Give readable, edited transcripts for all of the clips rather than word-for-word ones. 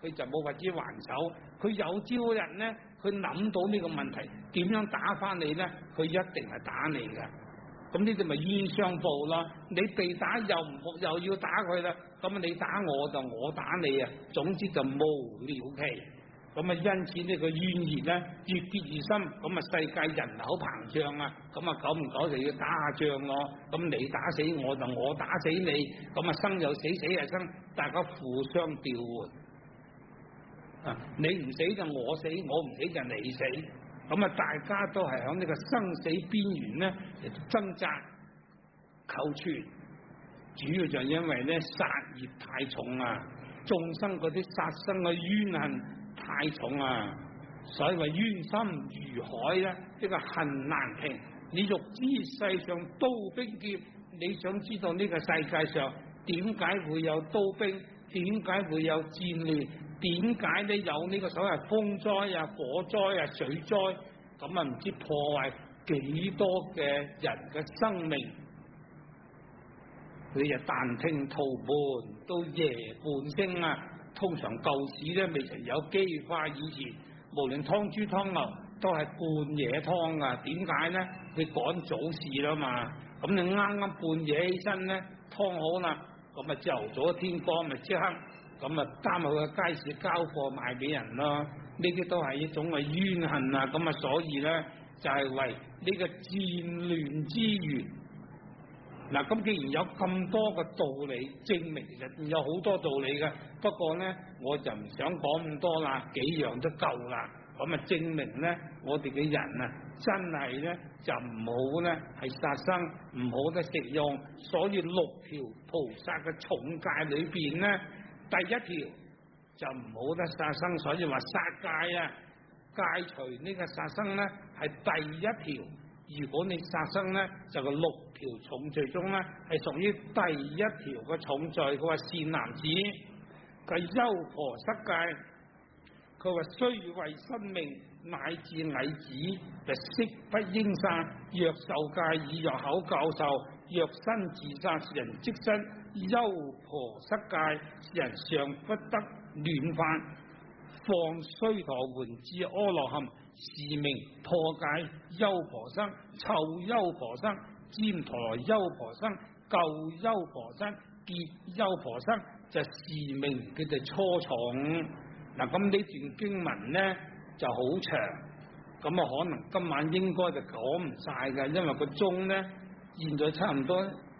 佢就冇法子還手。佢有朝一日呢，佢諗到呢個問題點樣打翻你呢？佢一定係打你㗎。咁呢啲咪冤相報咯？你被打又要打佢啦，咁啊你打我就我打你啊，總之就無了期。咁啊因此呢個怨言咧越結越深，咁啊世界人口膨脹啊，咁啊久唔久就要打下仗咯。咁你打死我就我打死你，咁啊生又死死又生，大家互相調換啊！你唔死就我死，我唔死就你死。咁啊，大家都係喺呢個生死邊緣咧嚟掙扎求存，主要就係因為咧殺業太重啊，眾生嗰啲殺生嘅冤恨太重啊，所以話冤心如海咧，呢個恨難平。你欲知世上刀兵劫，你想知道呢個世界上點解會有刀兵，點解會有戰亂？點解咧有呢個所謂風災啊、火災啊、水災？咁啊唔知破壞幾多嘅人嘅生命？你就但聽途盤到夜半聲啊！通常舊時咧未曾有機化以前，無論劏豬劏牛都係半夜劏啊！點解咧？你趕早市啦嘛！咁你啱啱半夜起身咧劏好啦，咁啊朝頭早天光咪即刻。咁啊，擔去個街市交貨賣俾人咯，呢啲都係一種嘅冤恨啊！咁啊，所以咧就係為呢個戰亂之源。嗱，咁既然有咁多嘅道理，證明其實有好多道理嘅。不過咧，我就唔想講咁多啦，幾樣都夠啦。咁啊，證明咧，我哋嘅人啊，真係咧就唔好咧係殺生，唔好咧食用。所以六條菩薩嘅重戒裏邊咧。第一條就唔好得殺生，所以話殺戒啊，戒除呢個殺生咧係第一條。如果你殺生咧，就個六條重罪中咧係屬於第一條嘅重罪。佢話善男子，佢優婆塞戒，佢話雖為生命乃至矮子，就悉不應殺。若受戒已，若口教授，若身自殺，人即身。優婆塞戒，人尚不得亂犯，放須陀洹至阿羅漢，是名破戒優婆塞、臭優婆塞、旃陀羅優婆塞、舊優婆塞、結優婆塞，就是名叫做初重。嗱，咁呢段經文咧就好長，咁啊可能今晚應該就講唔晒㗎，因為個鐘咧現在差唔多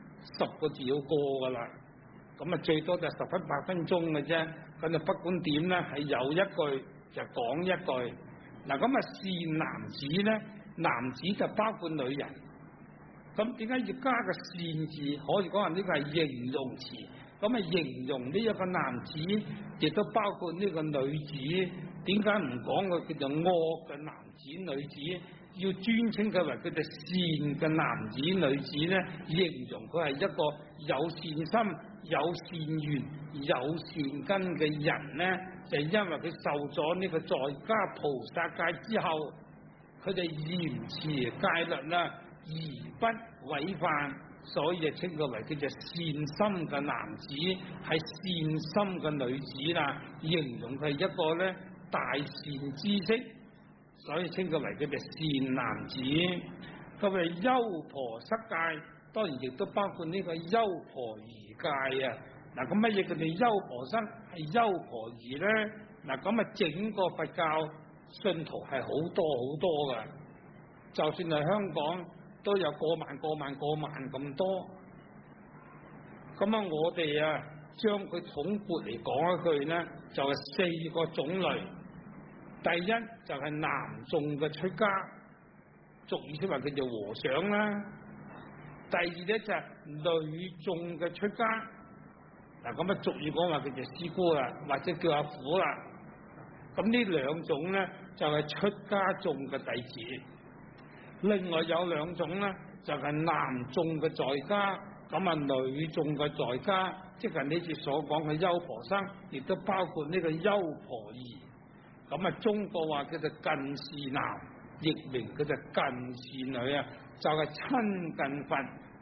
10個字要過噶啦，咁啊最多就10分8分鐘嘅啫。咁就不管點咧，係有一句就講一句。嗱，咁啊善男子咧，男子就包括女人。咁點解要加個善字？可以講話呢個係形容詞。咁啊形容呢一個男子，亦都包括呢個女子。點解唔講佢叫做惡嘅男子女子？要尊稱佢為佢哋善嘅男子女子咧，形容佢係一個有善心、有善緣、有善根嘅人咧，就因為佢受咗呢個在家菩薩戒之後，佢哋嚴持戒律啦，而不違犯，所以就稱佢為叫做善心嘅男子，係善心嘅女子啦，形容佢係一個咧大善知識。所以稱佢為叫做善男子。咁啊優婆塞戒，當然亦都包括呢個優婆夷戒啊。嗱，咁乜嘢叫做優婆塞係優婆夷咧？嗱，咁啊整個佛教信徒係好多噶，就算係香港都有過萬咁多。咁啊我哋啊將佢統括嚟講一句咧，就係4個種類。第一就係男眾嘅出家，俗語說話叫做和尚啦。第二咧就係女眾嘅出家，嗱咁啊俗語講話叫做師姑啦，或者叫阿虎啦。咁呢兩種咧就係出家眾嘅弟子。另外有2種咧就係男眾嘅在家，咁啊女眾嘅在家，即係呢次所講嘅優婆塞，亦都包括呢個優婆夷。咁啊，中國話叫做近事男，亦名叫做近事女啊，就係親近佛、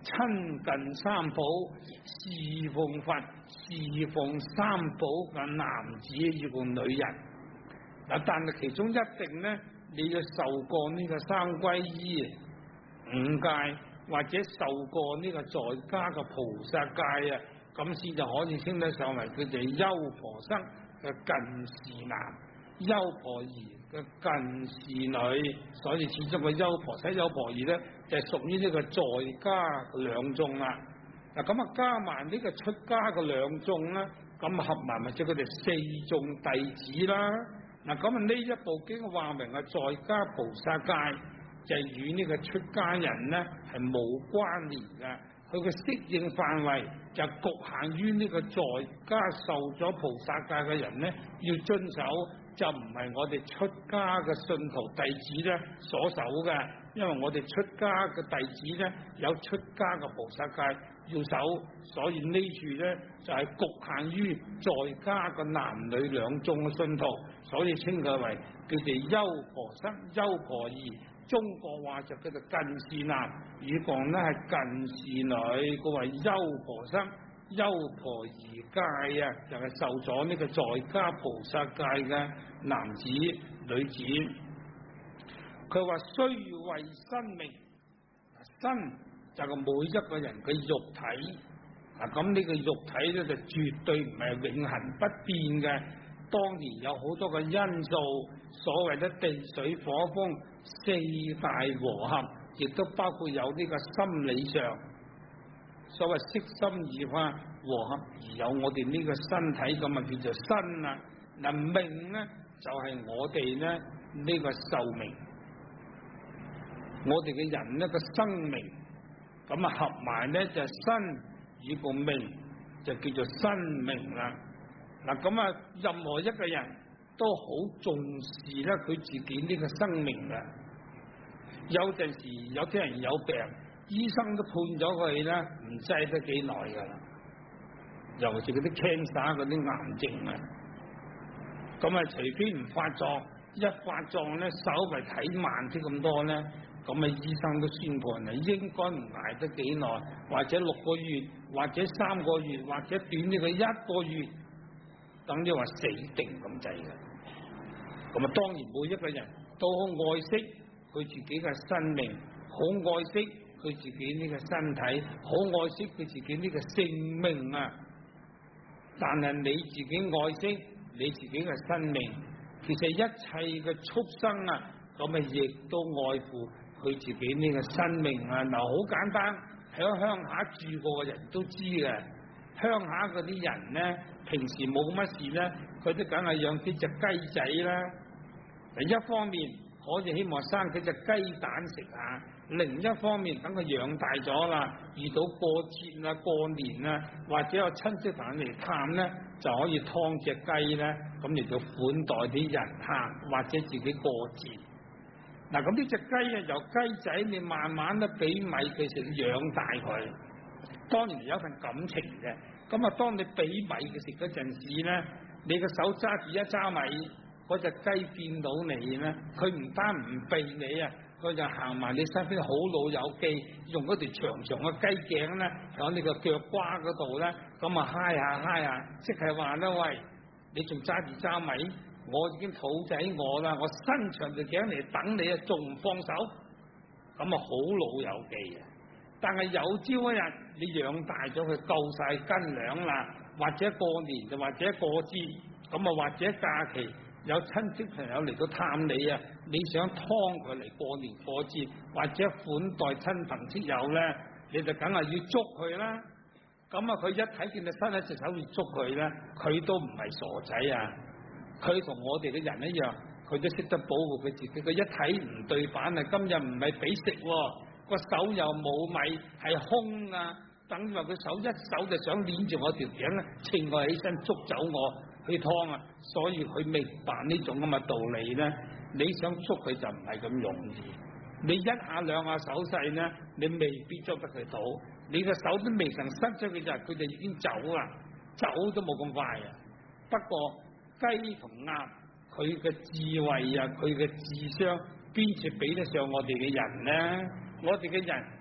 親近三寶、侍奉佛、侍奉三寶嘅男子與個女人。嗱，但係其中一定咧，你要受過呢個三皈依、五戒，或者受過呢個在家嘅菩薩戒啊，咁先就可以稱得上為佢哋優婆塞嘅近侍男、優婆夷嘅近侍女。所以始終個優婆塞、優婆夷咧，就係屬於呢個在家兩眾啦。嗱，咁啊加埋呢個出家嘅兩眾啦，咁合埋咪即係佢哋四眾弟子啦。嗱，咁啊呢一部經話明啊，在家菩薩戒就係與呢個出家人咧係冇關聯嘅，佢嘅適應範圍就局限於呢個在家受咗菩薩戒嘅人咧要遵守，就唔係我哋出家嘅信徒弟子咧所守嘅，因為我哋出家嘅弟子咧有出家嘅菩薩戒要守，所以呢處咧就係局限於在家嘅男女兩眾嘅信徒，所以稱佢為佢哋優婆塞、優婆夷。中國話就叫做近侍男，語講咧係近侍女，佢為優婆塞、優婆夷戒啊，就係受咗呢個在家菩薩戒嘅男子女子。佢話須為身命，身就係每一個人嘅肉體啊，咁呢個肉體咧就絕對唔係永恆不變嘅，當然有好多嘅因素，所謂嘅地水火風四大和合，亦都包括有呢個心理上所謂色心二法和合，而有我哋呢個身體咁啊叫做身啊。嗱，命咧就係我哋咧呢個壽命，我哋嘅人呢個生命，咁啊合埋咧就身與個命就叫做生命啦。嗱，咁啊任何一個人都好重視咧佢自己呢個生命嘅。有陣時有啲人有病，醫生都判咗佢咧唔制得幾耐噶啦，尤其是嗰啲 cancer 嗰啲癌症啊，咁啊除非唔發作，一發作咧稍微睇慢啲咁多咧，咁啊醫生都宣判啊應該唔捱得幾耐，或者6個月，或者3個月，或者短啲嘅1個月，等於話死定咁滯嘅。咁啊當然每一個人都好愛惜佢自己嘅生命，好愛惜佢自己呢個身體，好愛惜佢自己呢個性命啊！但係你自己愛惜你自己嘅生命，其實一切嘅畜生啊，咁啊亦都愛護佢自己呢個生命啊！嗱，好簡單，喺鄉下住過嘅人都知嘅，鄉下嗰啲人咧，平時冇乜事咧，佢都梗係養幾隻雞仔啦。一方面可以希望生幾隻雞蛋食下，另一方面等佢養大咗啦，遇到過節啊、過年啊，或者有親戚朋友嚟探咧，就可以劏隻雞咧，咁嚟到款待啲人客或者自己過節。嗱，咁呢隻雞啊，由雞仔你慢慢都俾米佢食，養大佢，當然有份感情嘅。咁啊，當你俾米佢食嗰陣時咧，你個手揸住一揸米，嗰隻雞見到你咧，佢唔單唔避你啊，佢就行埋你身邊，好老友記，用嗰條長長嘅雞頸咧，喺你個腳瓜嗰度咧，咁啊揩下揩下，即係話咧，喂，你仲揸住揸米，我已經肚仔餓啦，我伸長條頸嚟等你啊，仲唔放手？咁啊好老友記啊！但係有朝一日你養大咗佢夠晒斤兩啦，或者過年就或者過節，咁啊或者假期。有親戚朋友嚟到探你啊，你想劏佢嚟過年過節，或者款待親朋戚友咧，你就梗係要捉佢啦。咁啊，佢一睇見你伸一隻手要捉佢咧，佢都唔係傻仔啊！佢同我哋嘅人一樣，佢都識得保護佢自己。佢一睇唔對版啊，今日唔係俾食喎，個手又冇米，係空啊！等於話佢手一手就想捏住我條頸咧，稱我起身捉走我。去劏啊，所以佢明白呢種咁嘅道理咧。你想捉佢就唔係咁容易，你一下兩下手勢咧，你未必捉得佢到。你個手都未曾伸出去就，佢就已經走啦，走都冇咁快啊。不過雞同鴨，佢嘅智慧啊，佢嘅智商，邊處比得上我哋嘅人咧？我哋嘅人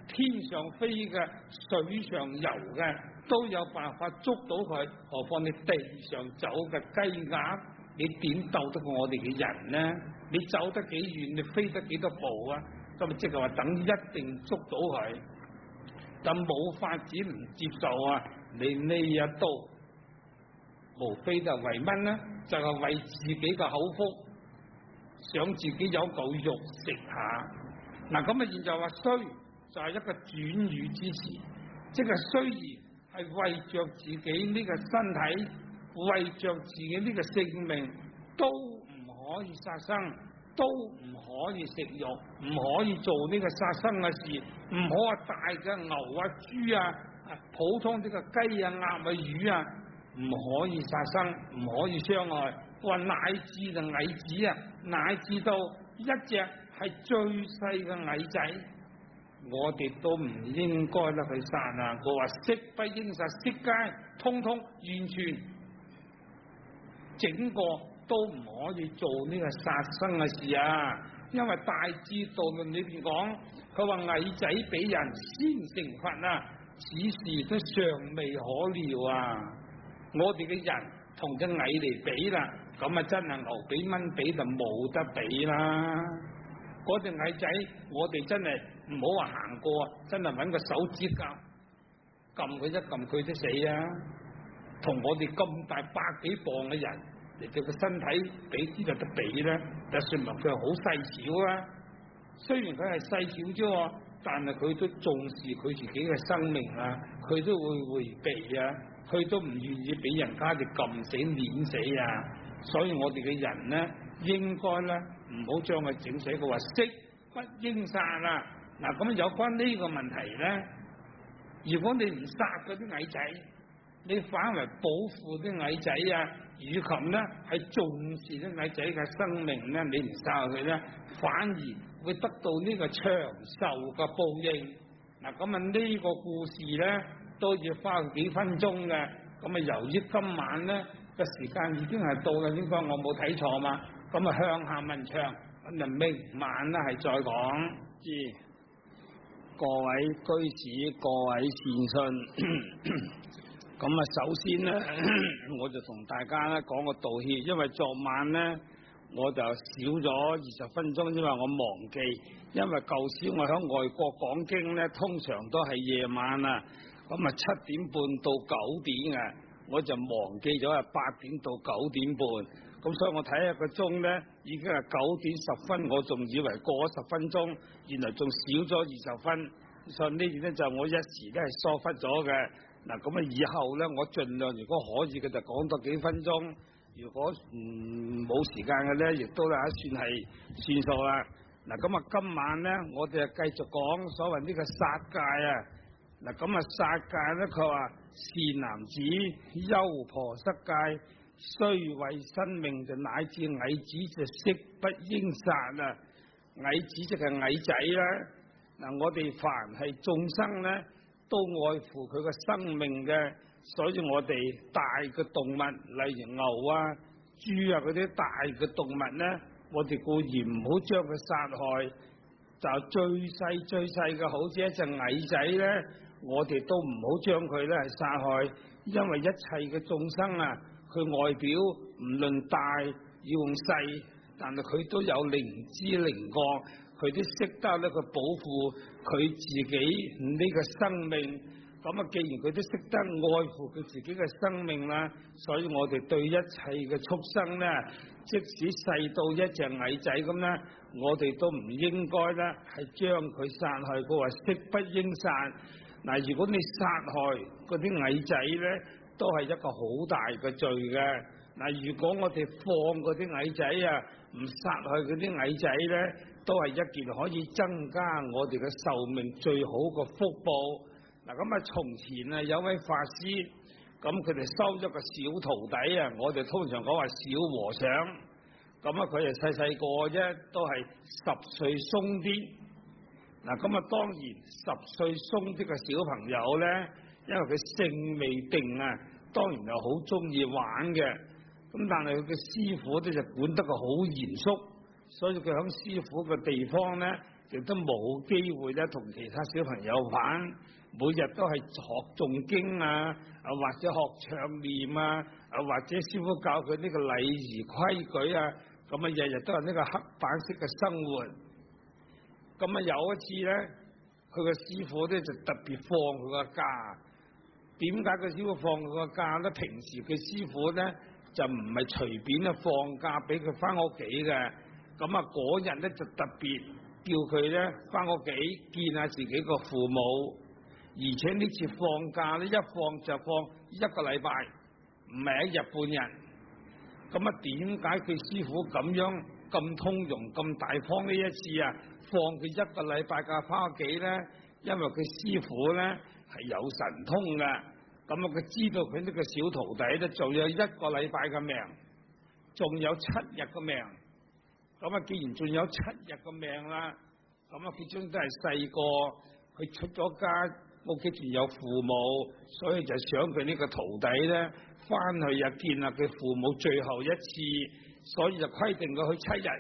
天上飛嘅、水上游嘅，都有辦法捉到佢，何況你地上走嘅雞鴨，你點鬥得過我哋嘅人呢？你走得幾遠，你飛得幾多步啊？咁啊，即係話等於一定捉到佢，但冇法子唔接受啊！你呢一刀，無非就係為乜呢？就係為自己嘅口腹，想自己有嚿肉食下。嗱，咁啊，現在話衰就係一個轉語之詞，即係雖然係為着自己呢個身體，為着自己呢個性命，都唔可以殺生，都唔可以食肉，唔可以做呢個殺生嘅事，唔好話大嘅牛啊、豬啊，普通呢個雞啊、鴨啊、魚啊，唔可以殺生，唔可以傷害。話乃至就蟻子啊，乃至到一隻係最細嘅蟻仔，我哋都唔應該咧去殺啊！佢話悉不應殺，悉皆通通完全整個都唔可以做呢個殺生嘅事啊！因為大智度論裏邊講，佢話蟻仔比人先成佛啊，此事都尚未可料啊！我哋嘅人同隻蟻嚟比啦，咁啊真係牛比蚊比就冇得比啦！嗰隻蟻仔，我哋真係唔好話行過，真係揾個手指甲撳佢一撳佢都死啊！同我哋咁大百幾磅嘅人嚟到個身體比啲就得比咧，就算話佢係好細小啊。雖然佢係細小啫，但係佢都重視佢自己嘅生命啊，佢都會迴避啊，佢都唔願意俾人家哋撳死碾死啊。所以我哋嘅人咧，應該咧唔好將佢整死。佢話悉不應殺啊！嗱，咁有關呢個問題咧，如果你唔殺嗰啲蟻仔，你反為保護啲蟻仔啊，以及咧係重視啲蟻仔嘅生命咧，你唔殺佢咧，反而會得到呢個長壽嘅報應。嗱，咁啊呢個故事咧都要花幾分鐘嘅。咁啊，由於今晚咧個時間已經係到啦，應該我冇睇錯嘛。咁啊向下文長，咁就明晚啦係再講。 各位居士，各位善信，咁啊首先咧，我就同大家咧講個道歉，因為昨晚咧我就少咗20分鐘，因為我忘記，因為舊時我喺外國講經咧，通常都係夜晚啊，咁啊7點半到9點啊，我就忘記咗係8點到9點半。咁所以我睇下個鐘咧，已經係9點10分，我仲以為過咗10分鐘，原來仲少咗20分，所以呢點咧就我一時咧係疏忽咗嘅。嗱，咁啊以後咧，我盡量如果可以嘅就講多幾分鐘，如果冇時間嘅咧，亦都係算係算數啦。嗱，咁啊今晚咧，我哋啊繼續講所謂呢個殺戒啊。嗱，咁啊殺戒咧，佢話善男子優婆塞戒，雖為生命就乃至蟻子就悉不應殺啊！蟻子即係蟻仔啦。嗱，我哋凡係眾生咧，都愛護佢個生命嘅，所以我哋大嘅動物，例如牛啊、豬啊嗰啲大嘅動物咧，我哋固然唔好將佢殺害。就最細嘅，好似一隻蟻仔咧，我哋都唔好將佢咧係殺害，因為一切嘅眾生啊，佢外表唔論大要用細，但係佢都有靈知靈覺，佢都識得咧去保護佢自己呢個生命。咁啊，既然佢都識得愛護佢自己嘅生命啦，所以我哋對一切嘅畜生咧，即使細到一隻蟻仔咁咧，我哋都唔應該咧係將佢殺害。佢話悉不應殺。嗱，如果你殺害嗰啲蟻仔咧，都係一個好大嘅罪嘅。嗱，如果我哋放嗰啲蟻仔啊，唔殺害嗰啲蟻仔咧，都係一件可以增加我哋嘅壽命最好嘅福報。嗱，咁啊，從前啊有位法師，咁佢哋收咗個小徒弟啊，我哋通常講話小和尚，咁啊佢係細細個啫，都係10歲鬆啲。嗱，咁啊當然10歲鬆啲嘅小朋友咧，因為佢性未定啊，當然就好中意玩嘅。咁但係佢嘅師傅咧就管得佢好嚴肅，所以佢響師傅嘅地方咧， 亦都冇機會咧同其他小朋友玩，每日都係學誦經啊，或者學唱念啊，或者師傅教佢呢個禮儀規矩啊，咁啊日日都係呢個黑板式嘅生活。咁啊有一次咧，佢個師傅咧就特別放佢個假。點解個師傅放佢個假咧？平時嘅師傅咧就唔係隨便啊放假俾佢翻屋企嘅。咁啊嗰日咧就特別叫佢咧翻屋企見下自己個父母，而且呢次放假咧一放就放1個禮拜，唔係1日半日。咁啊點解佢師傅咁樣咁通融咁大方呢一次啊放佢1個禮拜假翻屋企咧？因為佢師傅咧係有神通嘅，咁啊佢知道佢呢個小徒弟咧仲有1個禮拜嘅命，仲有7日嘅命。咁啊既然仲有7日嘅命啦，咁啊佢終都係細個，佢出咗家，屋企仲有父母，所以就想佢呢個徒弟咧翻去啊見下佢父母最後一次，所以就規定佢去7日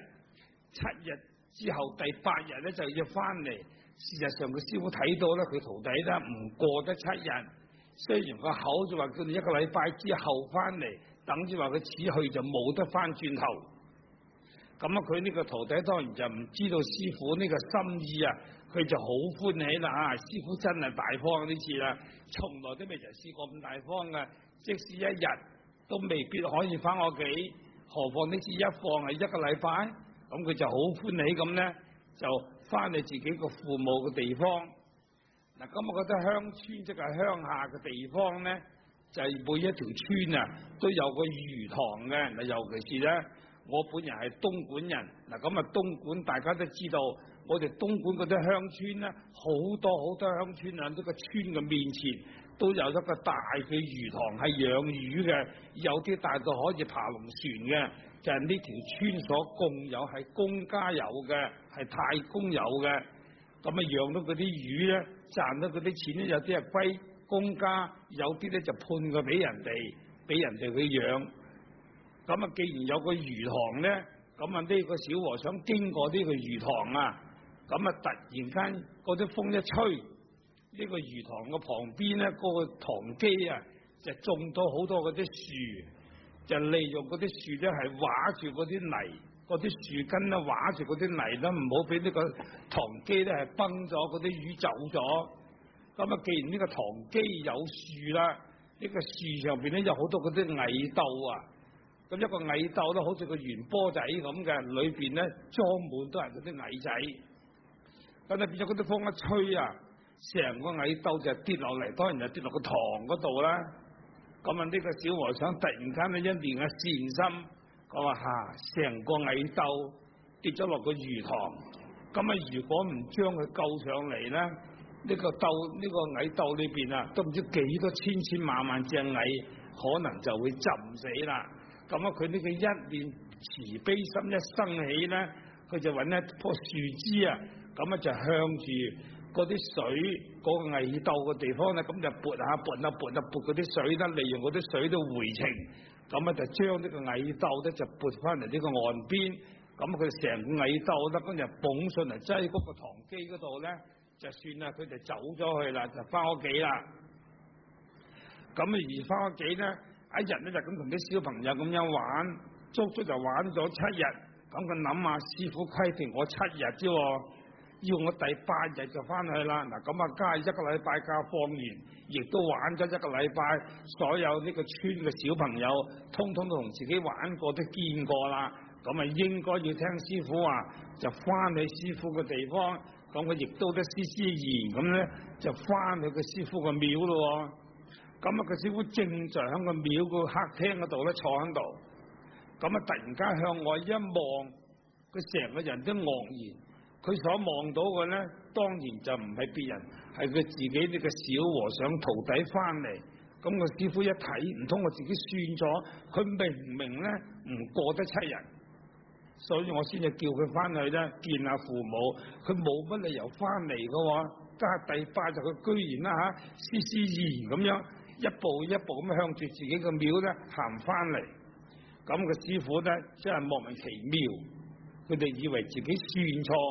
，7日之後第8日咧就要翻嚟。事實上，佢師傅睇到咧，佢徒弟咧唔過得7日。雖然個口就話叫你1個禮拜之後翻嚟，等於話佢此去就冇得翻轉頭。咁啊，佢呢個徒弟當然就唔知道師傅呢個心意啊，佢就好歡喜啦啊！師傅真係大方呢次啦，從來都未曾試過咁大方嘅，即使1日都未必可以翻屋企，何況呢次一放係1個禮拜，咁佢就好歡喜咁咧，就翻去自己個父母嘅地方。嗱，咁我覺得鄉村即係鄉下嘅地方咧，就係每一條村啊都有個魚塘嘅。嗱，尤其是咧，我本人係東莞人，嗱咁啊東莞大家都知道，我哋東莞嗰啲鄉村咧，好多鄉村啊，呢個村嘅面前都有一個大嘅魚塘係養魚嘅，有啲大到可以爬龍船嘅。就係呢條村所共有，係公家有嘅，係太公有嘅。咁啊養到嗰啲魚咧，賺到嗰啲錢咧，有啲係歸公家，有啲咧就判佢俾人哋，俾人哋去養。咁啊，既然有個魚塘咧，咁啊呢個小和尚經過呢個魚塘啊，咁啊突然間嗰啲風一吹，呢個魚塘嘅旁邊咧，嗰個塘基啊，就種到好多嗰啲樹。就利用嗰啲樹咧，係畫住嗰啲泥，嗰啲樹根咧畫住嗰啲泥咧，唔好俾呢個塘基咧係崩咗，嗰啲魚走咗。咁啊，既然呢個塘基有樹啦，呢個樹上邊咧有好多嗰啲蟻竇啊，咁一個蟻竇咧好似個圓波仔咁嘅，裏邊咧裝滿都係嗰啲蟻仔。咁啊變咗嗰啲風一吹啊，成個蟻竇就跌落嚟，當然就跌落個塘嗰度啦。咁啊！呢個小和尚突然間咧一念嘅善心，佢話成個蟻竇跌咗落個魚塘，咁啊如果唔將佢救上嚟咧，呢個蟻竇裏邊啊，都唔知幾多千萬隻蟻，可能就會浸死啦。咁啊，佢呢個一念慈悲心一生起咧，佢就揾一棵樹枝啊，咁啊就向住嗰啲水嗰個蟻竇嘅地方咧，咁就撥嗰啲水咧，利用嗰啲水都回程，咁啊就將呢個蟻竇咧就撥翻嚟呢個岸邊，咁佢成個蟻竇咧，咁就捧上嚟擠嗰個塘基嗰度咧，就算啦，佢就走咗去啦，就翻屋企啦。咁啊而翻屋企咧，一日咧就咁同啲小朋友咁樣玩，足足就玩咗7日。咁佢諗下，師傅規定我7日啫。要我第8日就翻去啦，嗱咁啊，加1個禮拜假放完，亦都玩咗1個禮拜，所有呢個村嘅小朋友，通通都同自己玩過，都見過啦，咁啊應該要聽師傅話，就翻去師傅嘅地方，咁佢亦都得施然咁咧，就翻去個師傅嘅廟咯。咁啊，個師傅正在喺個廟個客廳嗰度咧坐喺度，咁啊突然間向外一望，佢成個人都愕然。佢所望到嘅咧，當然就唔係別人，係佢自己呢個小和尚徒弟翻嚟。咁個師傅一睇，唔通我自己算咗，佢明咧唔過得7日，所以我先至叫佢翻去咧見下父母。佢冇乜理由翻嚟嘅，家下第8日佢居然啦施然咁樣一步一步咁向住自己個廟咧行翻嚟。咁個師傅咧真係莫名其妙，佢哋以為自己算錯。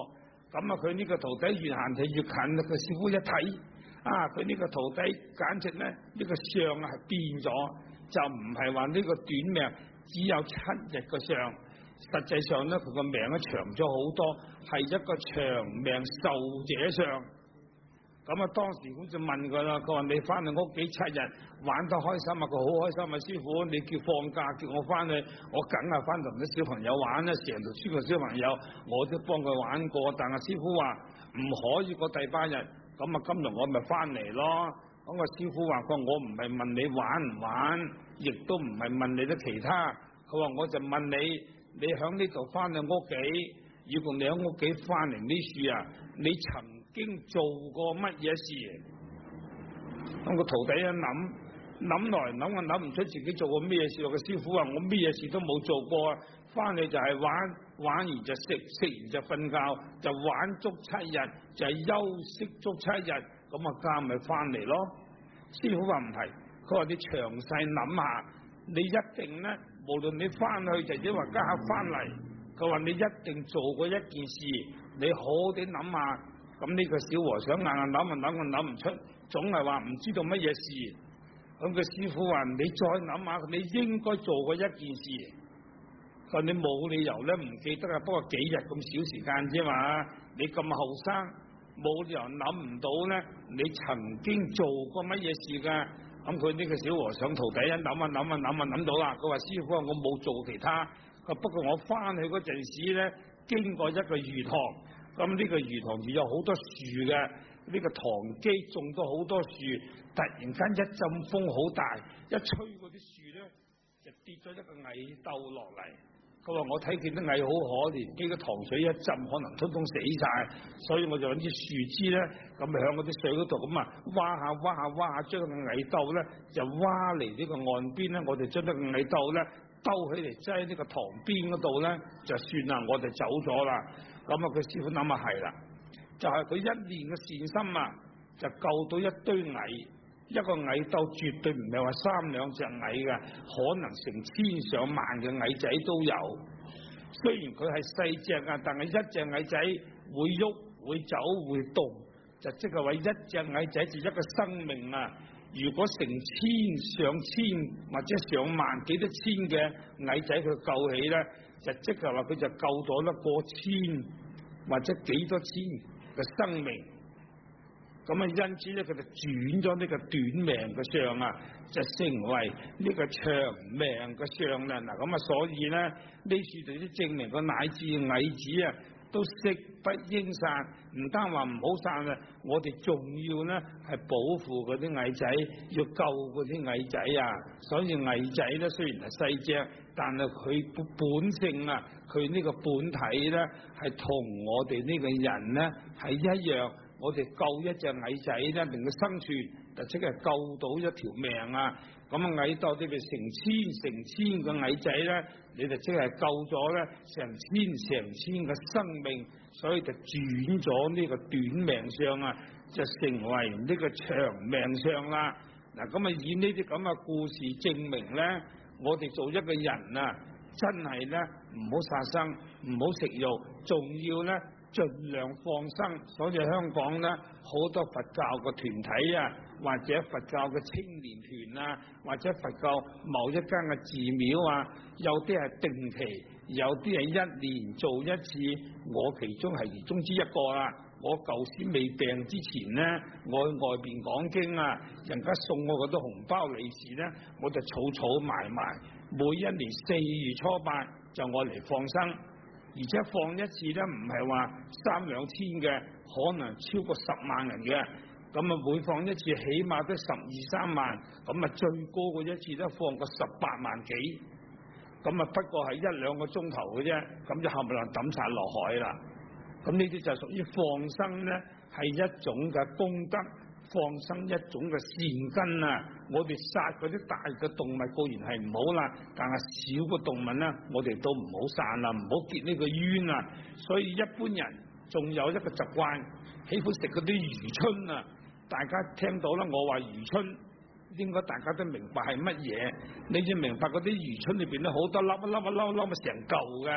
咁啊，佢呢個徒弟越行就越近，個師傅一睇，佢呢個徒弟簡直咧呢個相係變咗，就唔係話呢個短命只有7日嘅相，實際上咧佢個命咧長咗好多，係一個長命壽者相。咁啊，當時我就問佢啦，佢話你翻嚟屋企7日玩得開心啊？佢好開心啊！師傅，你叫放假叫我翻去，我梗係翻同啲小朋友玩啦，成條村嘅小朋友我都幫佢玩過。但係師傅話唔可以過第8日，咁啊今日我咪翻嚟咯。咁個師傅話：佢話我唔係問你玩唔玩，亦都唔係問你啲其他。佢話我就問你，你響呢度翻去屋企，如果你喺屋企翻嚟呢處啊，你曾經做過乜嘢事？咁個徒弟一諗來諗去諗唔出自己做過咩事。個師傅話：我咩事都冇做過，翻嚟就係玩，玩完就食，食完就瞓覺，就玩足7日，就係休息足7日，咁啊家咪翻嚟咯。師傅話唔係，佢話你詳細諗下，你一定咧，無論你翻去就抑或家下翻嚟，佢話你一定做過一件事，你好啲諗下。咁呢個小和尚硬諗唔出，總係話唔知道乜嘢事。咁個師傅話：你再諗下，你應該做過一件事。佢話你冇理由咧唔記得啊，不過幾日咁少時間啫嘛。你咁後生，冇理由諗唔到咧，你曾經做過乜嘢事㗎？咁佢呢個小和尚徒弟一諗到啦。佢話：師傅啊，我冇做其他。佢不過我翻去嗰陣時咧，經過一個魚塘。咁呢個魚塘就有好多樹嘅，呢個塘基種咗好多樹，突然間一陣風好大，一吹嗰啲樹咧就跌咗一個蟻竇落嚟。佢話我睇見啲蟻好可憐，呢個塘水一浸可能通通死晒，所以我就揾啲樹枝咧，咁響嗰啲水嗰度咁啊挖下，將個蟻竇咧就挖嚟呢個岸邊咧，我哋將呢個蟻竇咧兜起嚟擠呢個塘邊嗰度咧，就算啦，我哋走咗啦。咁啊，佢師傅諗下係啦，就係佢一年嘅善心啊，就救到一堆蟻，一個蟻竇絕對唔係話3、2隻蟻嘅，可能成千上萬嘅蟻仔都有。雖然佢係細隻啊，但係一隻蟻仔會喐、會走、會動，就即係話一隻蟻仔就一個生命啊！如果成千上千或者上萬幾多千嘅蟻仔佢救起咧，就即係話佢就救咗一過千或者幾多千嘅生命。咁啊，因此咧佢就轉咗呢個短命嘅相啊，就成為呢個長命嘅相啦。嗱，咁啊，所以咧呢處就啲證明個乃至蟻子啊都識不應散，唔單話唔好散啊，我哋仲要咧係保護嗰啲蟻仔，要救嗰啲蟻仔啊。所以蟻仔咧雖然係細隻，但係佢本性啊，佢呢個本體咧係同我哋呢個人咧係一樣。我哋救一隻蟻仔咧，令佢生存，就即係救到一條命啊！咁啊，蟻竇呢邊成千個蟻仔咧，你就即係救咗咧成千個生命，所以就轉咗呢個短命相啊，就成為呢個長命相啦。嗱，咁啊以呢啲咁嘅故事證明咧，我哋做一個人啊，真係咧唔好殺生，唔好食肉，仲要咧盡量放生。所以香港咧好多佛教嘅團體啊，或者佛教嘅青年團啊，或者佛教某一間嘅寺廟啊，有啲係定期，有啲係1年做一次。我其中係其中之一個啦。我舊時未病之前咧，我去外邊講經啊，人家送我嗰啲紅包利是咧，我就儲埋，每一年4月初8就我嚟放生。而且放一次咧，唔係話3、2千嘅，可能超過10萬人嘅。咁啊，每放一次起碼都12、13萬，咁啊最高嘅一次都放過18萬幾。咁啊不過係1、2個鐘頭嘅啫，咁就冚唪唥抌晒落海啦。咁呢啲就屬於放生咧，係一種嘅功德，放生一種嘅善根啊！我哋殺嗰啲大嘅動物固然係唔好啦，但係小嘅動物咧，我哋都唔好殺啦，唔好結呢個冤啊！所以一般人仲有一個習慣，喜歡食嗰啲魚春啊！大家聽到啦，我話魚春，應該大家都明白係乜嘢？你要明白嗰啲魚春裏邊咧好多粒成嚿嘅。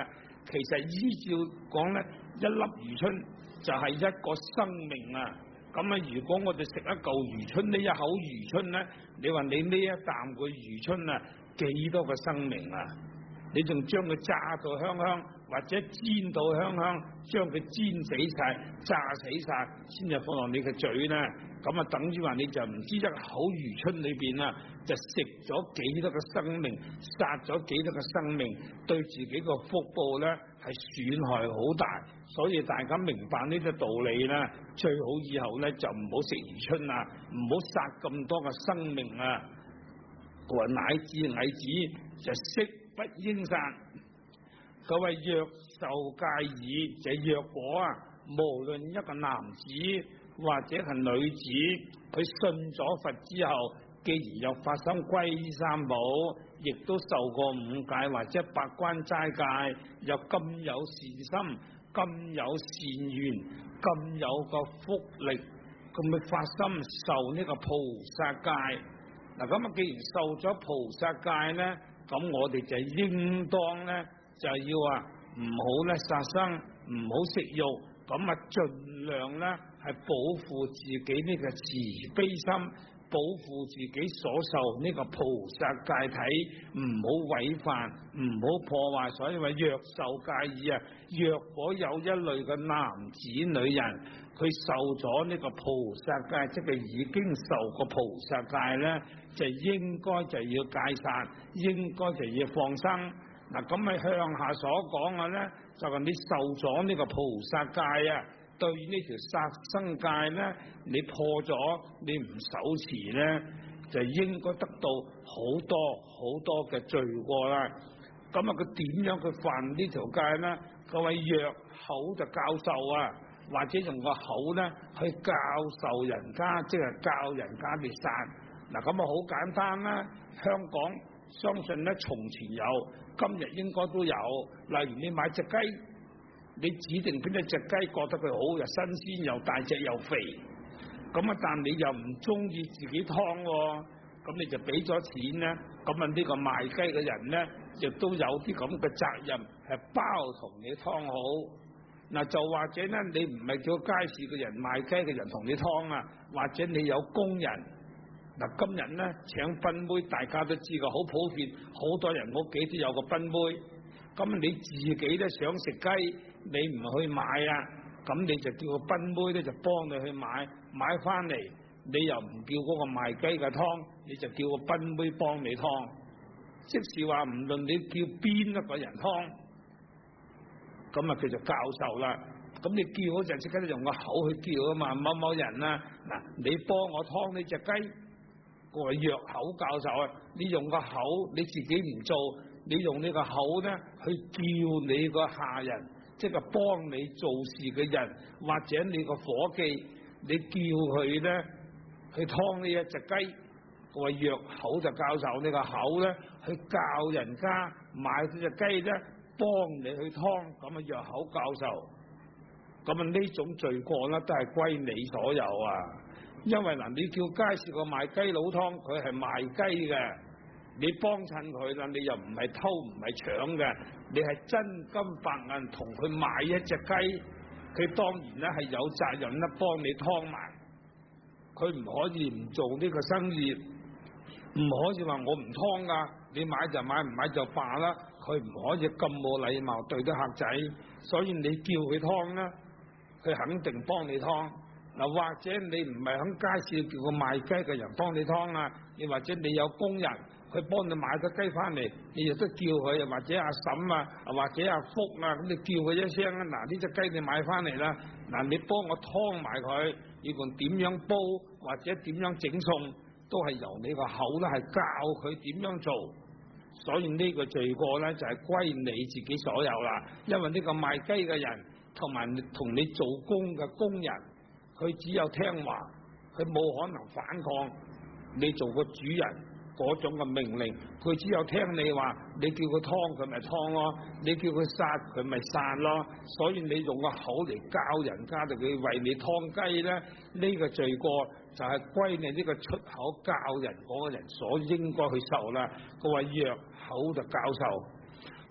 其實依照講咧，一粒魚春就係一個生命啊！咁啊，如果我哋食一嚿魚春，呢一口魚春咧，你話你呢一啖個魚春啊，幾多個生命啊？你仲將佢炸到香香，或者煎到香香，將佢煎死晒、炸死晒，先至放落你嘅嘴咧。咁啊，等於話你就唔知一口魚春裏邊啊，就食咗幾多個生命，殺咗幾多個生命，對自己個腹部咧係損害好大。所以大家明白呢個道理啦，最好以後咧就唔好食魚春啊，唔好殺咁多個生命啊。佢話乃至蟻子就悉不應殺。佢話若受戒矣，這若果啊，無論一個男子或者係女子，佢信咗佛之後，既然又發生皈依三寶，亦都受過五戒或者八關齋戒，又咁有善心，咁有善緣，咁有個福力，咁咪發心受呢個菩薩戒。嗱，咁啊，既然受咗菩薩戒咧，咁我哋就應當咧就要話唔好咧殺生，唔好食肉，咁啊盡量咧係保護自己呢個慈悲心，保護自己所受呢個菩薩戒體，唔好違犯，唔好破壞。所以話若受戒矣啊，若果有一類嘅男子女人，佢受咗呢個菩薩戒，即係已經受過菩薩戒咧，就應該就要戒殺，應該就要放生。嗱，咁咪向下所講嘅咧，就係你受咗呢個菩薩戒啊，對呢條殺生戒咧，你破咗，你唔守持咧，就應該得到好多嘅罪過啦。咁啊，佢點樣去犯呢條戒咧？各位若口就教授啊，或者用個口咧去教授人家，即係教人家嚟殺。嗱，咁啊好簡單啦。香港相信咧從前有，今日應該都有。例如你買隻雞，你指定邊一隻雞覺得佢好，又新鮮又大隻又肥，咁啊但你又唔中意自己劏喎，咁你就俾咗錢咧，咁啊呢個賣雞嘅人咧亦都有啲咁嘅責任，係包同你劏好。嗱，就或者咧你唔係叫街市嘅人賣雞嘅人同你劏啊，或者你有工人。嗱，今日咧請賓妹，大家都知㗎，好普遍，好多人屋企都有個賓妹。咁你自己咧想食雞，你唔去買啊，咁你就叫個賓妹咧就幫你去買翻嚟，你又唔叫嗰個賣雞嘅劏，你就叫個賓妹幫你劏。即是話唔論你叫邊一個人劏，咁啊佢就教授啦。咁你叫嗰陣即刻用個口去叫啊嘛，某某人啊，嗱你幫我劏呢隻雞。個若口教授啊，你用個口你自己唔做，你用呢個口咧去叫你個下人，即係幫你做事嘅人，或者你個伙計，你叫佢咧去劏呢一隻雞。個若口就教授呢個口咧去教人家買呢隻雞咧，幫你去劏，咁啊若口教授。咁啊呢種罪過咧都係歸你所有啊。因為嗱，你叫街市個賣雞佬劏，佢係賣雞嘅，你幫襯佢啦，你又唔係偷唔係搶嘅，你係真金白銀同佢買一隻雞，佢當然咧係有責任咧幫你劏埋，佢唔可以唔做呢個生意，唔可以話我唔劏噶，你買就買，唔買就罷啦，佢唔可以咁冇禮貌對啲客仔，所以你叫佢劏啦，佢肯定幫你劏。嗱，或者你唔係喺街市叫個賣雞嘅人幫你劏啊，又或者你有工人佢幫你買咗雞翻嚟，你亦都叫佢，又或者阿嬸啊，或者阿福啊，咁你叫佢一聲啊，嗱呢隻雞你買翻嚟啦，嗱你幫我劏埋佢，無論點樣煲或者點樣整餸，都係由你個口咧係教佢點樣做。所以呢個罪過咧就係歸你自己所有啦，因為呢個賣雞嘅人同埋同你做工嘅工人。佢只有聽話，佢冇可能反抗你做個主人嗰種嘅命令，佢只有聽你話，你叫佢劏佢咪劏咯，你叫佢殺佢咪殺咯。所以你用個口嚟教人家，就佢為你劏雞咧，呢個罪過就係歸你呢個出口教人嗰個人所應該去受啦。佢話若口就教授，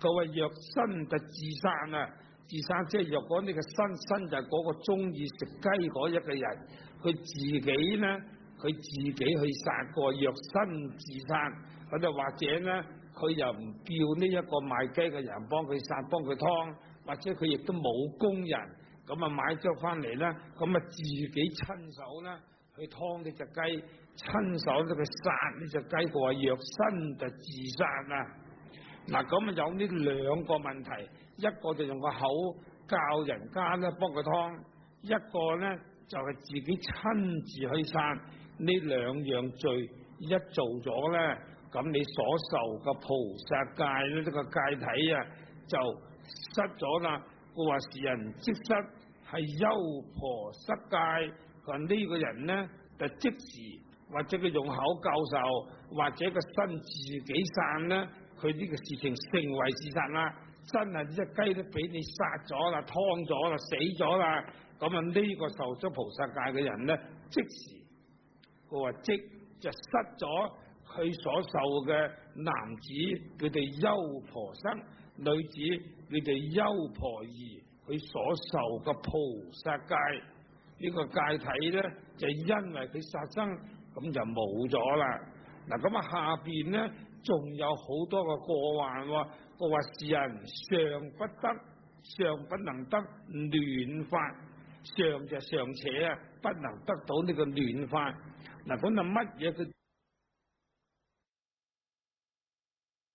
佢話若身就自殺啊！自殺即係若果你嘅身就係嗰個中意食雞嗰一個人，佢自己呢，佢自己去殺過，若身自殺，咁就或者呢，佢又唔叫呢一個賣雞嘅人幫佢殺，幫佢劏，或者佢亦都冇工人，咁啊買咗翻嚟呢，咁啊自己親手呢去劏呢隻雞，親手都去殺呢隻雞，佢話若身就自殺啊！嗱，咁啊有呢兩個問題，一個就用個口教人家咧幫佢劏，一個咧就係自己親自去殺。呢兩樣罪一做咗咧，咁你所受嘅菩薩戒咧呢個戒體啊就失咗啦。佢話是人即失，係優婆失戒。佢話呢個人咧就即時或者佢用口教授，或者個身自己散咧。佢呢個事情成為事實啦，真係呢隻雞都俾你殺咗啦、劏咗啦、死咗啦，咁啊呢個受咗菩薩戒嘅人咧，即時佢話即就失咗佢所受嘅男子佢哋優婆塞，女子佢哋優婆夷，佢所受嘅菩薩戒呢個戒體咧，就因為佢殺生咁就冇咗啦。嗱咁啊下邊咧。仲有好多個過患喎，佢話是人尚不得，尚不能得暖法，尚就尚且啊，不能得到呢個暖法。嗱，咁啊乜嘢佢？